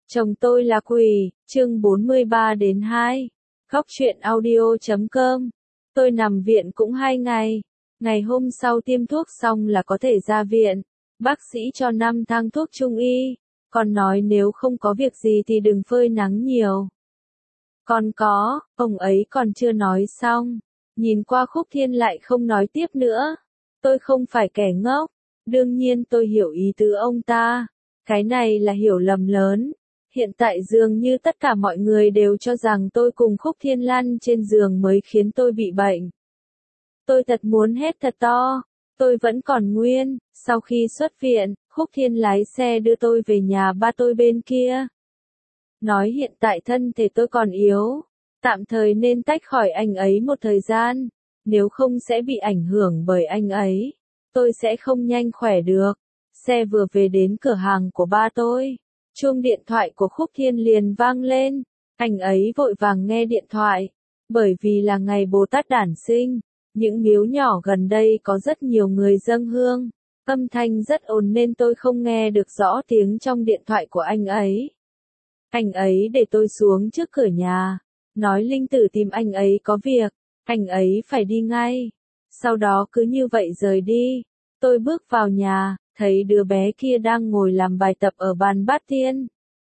Chồng tôi là quỷ, chương 43-2. Góc truyện audio.com. Tôi nằm viện cũng 2 ngày. Ngày hôm sau tiêm thuốc xong là có thể ra viện. Bác sĩ cho 5 thang thuốc trung y. Còn nói nếu không có việc gì thì đừng phơi nắng nhiều. Còn có, ông ấy còn chưa nói xong. Nhìn qua Khúc Thiên lại không nói tiếp nữa. Tôi không phải kẻ ngốc. Đương nhiên tôi hiểu ý tứ ông ta. Cái này là hiểu lầm lớn. Hiện tại dường như tất cả mọi người đều cho rằng tôi cùng Khúc Thiên lăn trên giường mới khiến tôi bị bệnh. Tôi thật muốn hét thật to. Tôi vẫn còn nguyên. Sau khi xuất viện, Khúc Thiên lái xe đưa tôi về nhà ba tôi bên kia. Nói hiện tại thân thể tôi còn yếu. Tạm thời nên tách khỏi anh ấy một thời gian. Nếu không sẽ bị ảnh hưởng bởi anh ấy. Tôi sẽ không nhanh khỏe được. Xe vừa về đến cửa hàng của ba tôi. Chuông điện thoại của Khúc Thiên liền vang lên. Anh ấy vội vàng nghe điện thoại. Bởi vì là ngày Bồ Tát đản sinh, những miếu nhỏ gần đây có rất nhiều người dâng hương. Âm thanh rất ồn nên tôi không nghe được rõ tiếng trong điện thoại của anh ấy. Anh ấy để tôi xuống trước cửa nhà. Nói Linh Tử tìm anh ấy có việc. Anh ấy phải đi ngay. Sau đó cứ như vậy rời đi. Tôi bước vào nhà. Thấy đứa bé kia đang ngồi làm bài tập ở bàn bát tiên.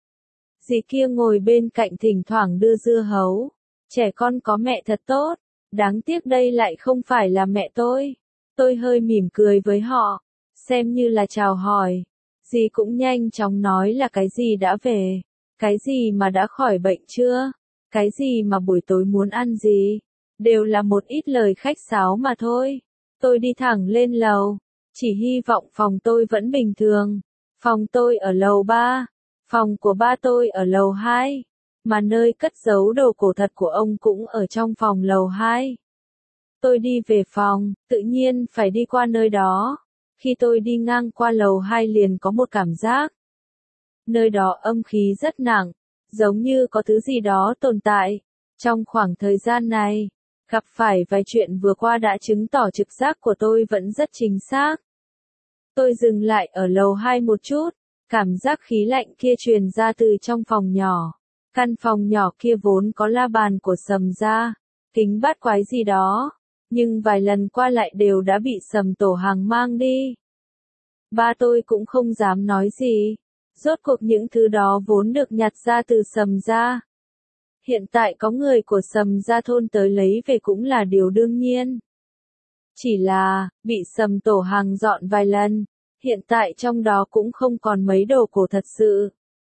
Dì kia ngồi bên cạnh thỉnh thoảng đưa dưa hấu. Trẻ con có mẹ thật tốt. Đáng tiếc đây lại không phải là mẹ tôi. Tôi hơi mỉm cười với họ. Xem như là chào hỏi. Dì cũng nhanh chóng nói là cái gì đã về. Cái gì mà đã khỏi bệnh chưa. Cái gì mà buổi tối muốn ăn gì. Đều là một ít lời khách sáo mà thôi. Tôi đi thẳng lên lầu. Chỉ hy vọng phòng tôi vẫn bình thường. Phòng tôi ở lầu 3. Phòng của ba tôi ở lầu 2. Mà nơi cất giấu đồ cổ thật của ông cũng ở trong phòng lầu 2. Tôi đi về phòng, tự nhiên phải đi qua nơi đó. Khi tôi đi ngang qua lầu 2 liền có một cảm giác. Nơi đó âm khí rất nặng, giống như có thứ gì đó tồn tại. Trong khoảng thời gian này, gặp phải vài chuyện vừa qua đã chứng tỏ trực giác của tôi vẫn rất chính xác. Tôi dừng lại ở lầu 2 một chút, cảm giác khí lạnh kia truyền ra từ trong phòng nhỏ. Căn phòng nhỏ kia vốn có la bàn của Sầm gia, kính bát quái gì đó, nhưng vài lần qua lại đều đã bị Sầm Tổ Hàng mang đi. Ba tôi cũng không dám nói gì, rốt cuộc những thứ đó vốn được nhặt ra từ Sầm gia. Hiện tại có người của Sầm gia thôn tới lấy về cũng là điều đương nhiên. Chỉ là, bị Sầm Tổ Hàng dọn vài lần, hiện tại trong đó cũng không còn mấy đồ cổ thật sự.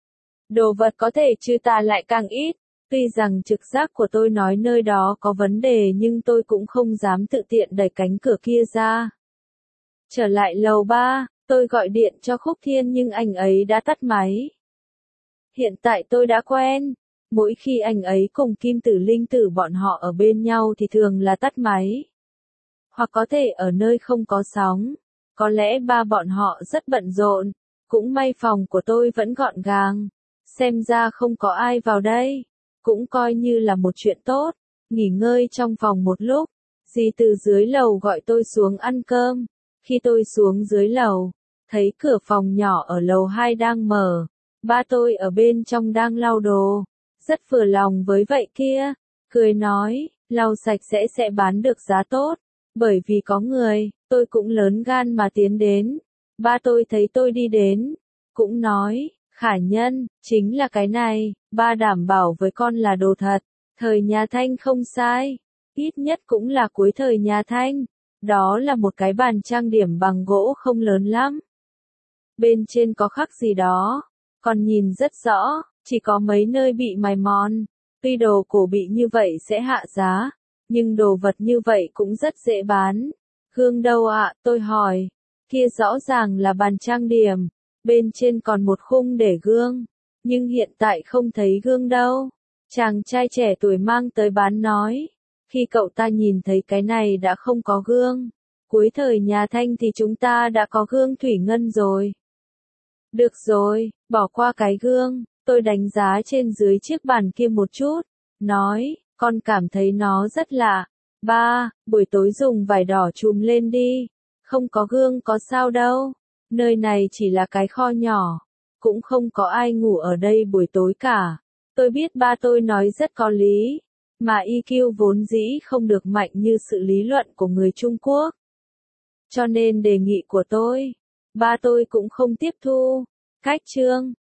Đồ vật có thể trừ tà lại càng ít, tuy rằng trực giác của tôi nói nơi đó có vấn đề nhưng tôi cũng không dám tự tiện đẩy cánh cửa kia ra. Trở lại lầu 3, tôi gọi điện cho Khúc Thiên nhưng anh ấy đã tắt máy. Hiện tại tôi đã quen, mỗi khi anh ấy cùng Kim Tử Linh Tử bọn họ ở bên nhau thì thường là tắt máy. Hoặc có thể ở nơi không có sóng, có lẽ ba bọn họ rất bận rộn, cũng may phòng của tôi vẫn gọn gàng. Xem ra không có ai vào đây, cũng coi như là một chuyện tốt. Nghỉ ngơi trong phòng một lúc, dì từ dưới lầu gọi tôi xuống ăn cơm. Khi tôi xuống dưới lầu, thấy cửa phòng nhỏ ở lầu 2 đang mở. Ba tôi ở bên trong đang lau đồ, rất vừa lòng với vậy kia, cười nói, lau sạch sẽ bán được giá tốt. Bởi vì có người, tôi cũng lớn gan mà tiến đến. Ba tôi thấy tôi đi đến, cũng nói, Khả Nhân, chính là cái này, ba đảm bảo với con là đồ thật, thời nhà Thanh không sai, ít nhất cũng là cuối thời nhà Thanh, đó là một cái bàn trang điểm bằng gỗ không lớn lắm. Bên trên có khắc gì đó, còn nhìn rất rõ, chỉ có mấy nơi bị mài mòn, tuy đồ cổ bị như vậy sẽ hạ giá, nhưng đồ vật như vậy cũng rất dễ bán. Gương đâu ạ, tôi hỏi, kia rõ ràng là bàn trang điểm. Bên trên còn một khung để gương, nhưng hiện tại không thấy gương đâu. Chàng trai trẻ tuổi mang tới bán nói, khi cậu ta nhìn thấy cái này đã không có gương. Cuối thời nhà Thanh thì chúng ta đã có gương thủy ngân rồi. Được rồi, bỏ qua cái gương, tôi đánh giá trên dưới chiếc bàn kia một chút, nói, con cảm thấy nó rất lạ. Ba, buổi tối dùng vải đỏ trùm lên đi, không có gương có sao đâu. Nơi này chỉ là cái kho nhỏ, cũng không có ai ngủ ở đây buổi tối cả. Tôi biết ba tôi nói rất có lý, mà EQ vốn dĩ không được mạnh như sự lý luận của người Trung Quốc. Cho nên đề nghị của tôi, ba tôi cũng không tiếp thu. Cách chương